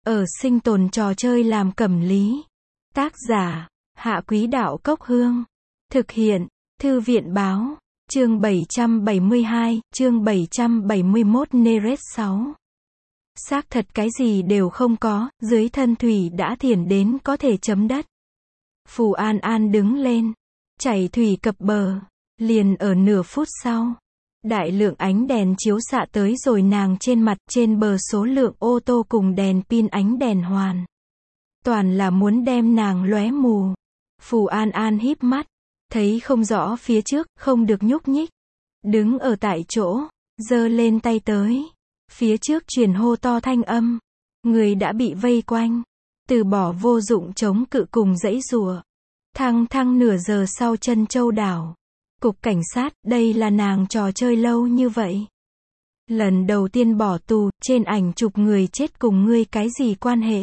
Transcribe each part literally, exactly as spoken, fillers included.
ở sinh tồn trò chơi làm cẩm lý. Tác giả, Hạ Quý Đạo Cốc Hương. Thực hiện, Thư viện Báo. Chương bảy trăm bảy mươi hai, chương bảy trăm bảy mươi mốt Neres sáu. Xác thật cái gì đều không có, dưới thân thủy đã thiển đến có thể chấm đất. Phù An An đứng lên, chảy thủy cập bờ, liền ở nửa phút sau. Đại lượng ánh đèn chiếu xạ tới rồi nàng trên mặt, trên bờ số lượng ô tô cùng đèn pin ánh đèn hoàn. Toàn là muốn đem nàng lóe mù. Phù An An híp mắt, thấy không rõ phía trước, không được nhúc nhích. Đứng ở tại chỗ, giơ lên tay tới. Phía trước truyền hô to thanh âm. Người đã bị vây quanh. Từ bỏ vô dụng chống cự cùng dãy rùa. Thăng thăng nửa giờ sau Trân Châu đảo. Cục cảnh sát, đây là nàng trò chơi lâu như vậy. Lần đầu tiên bỏ tù, trên ảnh chụp người chết cùng ngươi cái gì quan hệ?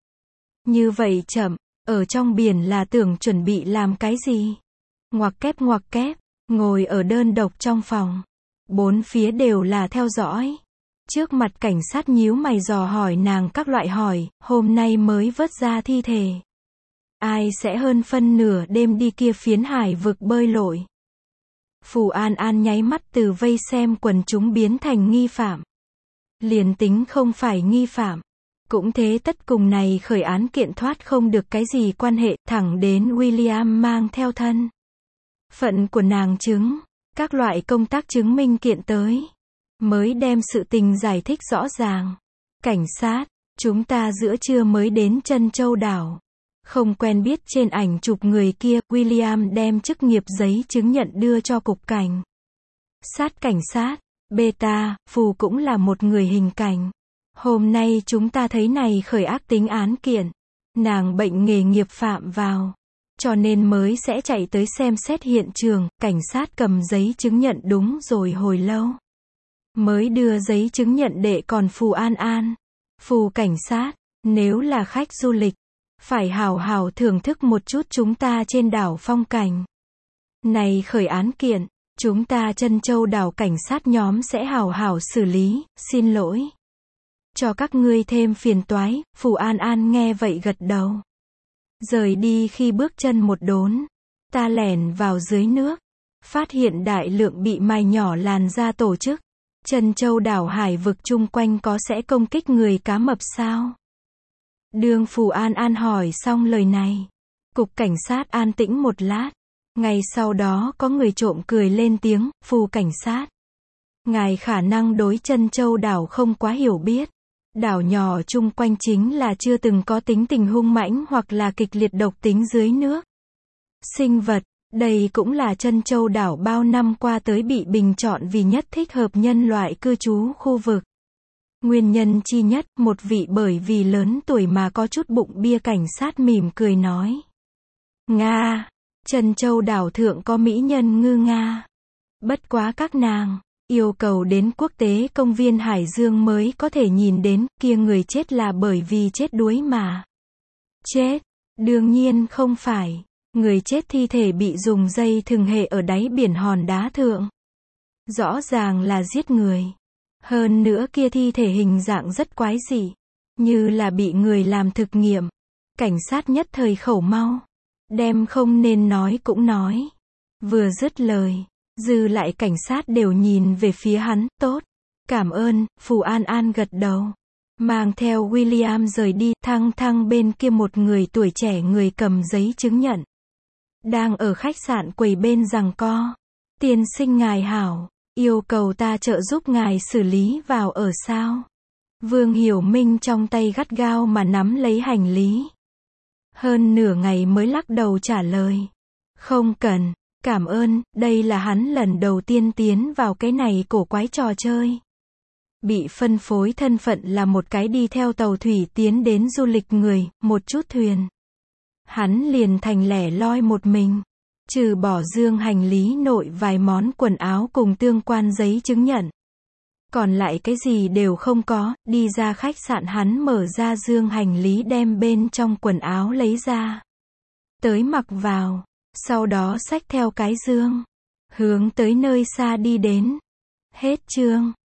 Như vậy chậm, ở trong biển là tưởng chuẩn bị làm cái gì? Ngoặc kép ngoặc kép, ngồi ở đơn độc trong phòng. Bốn phía đều là theo dõi. Trước mặt cảnh sát nhíu mày dò hỏi nàng các loại hỏi, hôm nay mới vớt ra thi thể. Ai sẽ hơn phân nửa đêm đi kia phiến hải vực bơi lội? Phù An An nháy mắt từ vây xem quần chúng biến thành nghi phạm. Liền tính không phải nghi phạm, cũng thế tất cùng này khởi án kiện thoát không được cái gì quan hệ, thẳng đến William mang theo thân phận của nàng chứng, các loại công tác chứng minh kiện tới, mới đem sự tình giải thích rõ ràng. Cảnh sát, chúng ta giữa trưa mới đến Trân Châu đảo. Không quen biết trên ảnh chụp người kia, William đem chức nghiệp giấy chứng nhận đưa cho cục cảnh sát cảnh sát. Beta, Phù cũng là một người hình cảnh. Hôm nay chúng ta thấy này khởi ác tính án kiện. Nàng bệnh nghề nghiệp phạm vào. Cho nên mới sẽ chạy tới xem xét hiện trường, cảnh sát cầm giấy chứng nhận đúng rồi hồi lâu. Mới đưa giấy chứng nhận để còn Phù An An. Phù cảnh sát, nếu là khách du lịch, phải hào hào thưởng thức một chút chúng ta trên đảo phong cảnh. Này khởi án kiện, chúng ta Trân Châu đảo cảnh sát nhóm sẽ hào hào xử lý, xin lỗi. Cho các ngươi thêm phiền toái, Phù An An nghe vậy gật đầu. Rời đi khi bước chân một đốn, ta lẻn vào dưới nước, phát hiện đại lượng bị mài nhỏ làn da tổ chức. Trân Châu đảo hải vực chung quanh có sẽ công kích người cá mập sao? Đương Phù An An hỏi xong lời này, cục cảnh sát an tĩnh một lát. Ngay sau đó có người trộm cười lên tiếng, Phù cảnh sát. Ngài khả năng đối Trân Châu đảo không quá hiểu biết. Đảo nhỏ chung quanh chính là chưa từng có tính tình hung mãnh hoặc là kịch liệt độc tính dưới nước. Sinh vật, đây cũng là Trân Châu đảo bao năm qua tới bị bình chọn vì nhất thích hợp nhân loại cư trú khu vực. Nguyên nhân chi nhất, một vị bởi vì lớn tuổi mà có chút bụng bia cảnh sát mỉm cười nói. Nga, Trân Châu đảo thượng có mỹ nhân ngư Nga. Bất quá các nàng, yêu cầu đến quốc tế công viên Hải Dương mới có thể nhìn đến, kia người chết là bởi vì chết đuối mà. Chết, đương nhiên không phải. Người chết thi thể bị dùng dây thừng hệ ở đáy biển hòn đá thượng. Rõ ràng là giết người. Hơn nữa kia thi thể hình dạng rất quái dị, như là bị người làm thực nghiệm. Cảnh sát nhất thời khẩu mau, đem không nên nói cũng nói. Vừa dứt lời, dư lại cảnh sát đều nhìn về phía hắn, tốt. Cảm ơn, Phù An An gật đầu. Mang theo William rời đi, thăng thăng bên kia một người tuổi trẻ người cầm giấy chứng nhận. Đang ở khách sạn quầy bên giằng co. Tiên sinh ngài hảo. Yêu cầu ta trợ giúp ngài xử lý vào ở sao? Vương Hiểu Minh trong tay gắt gao mà nắm lấy hành lý. Hơn nửa ngày mới lắc đầu trả lời. Không cần, cảm ơn, đây là hắn lần đầu tiên tiến vào cái này cổ quái trò chơi. Bị phân phối thân phận là một cái đi theo tàu thủy tiến đến du lịch người, một chút thuyền. Hắn liền thành lẻ loi một mình. Trừ bỏ dương hành lý nội vài món quần áo cùng tương quan giấy chứng nhận. Còn lại cái gì đều không có, đi ra khách sạn hắn mở ra dương hành lý đem bên trong quần áo lấy ra. Tới mặc vào, sau đó xách theo cái dương. Hướng tới nơi xa đi đến. Hết chương.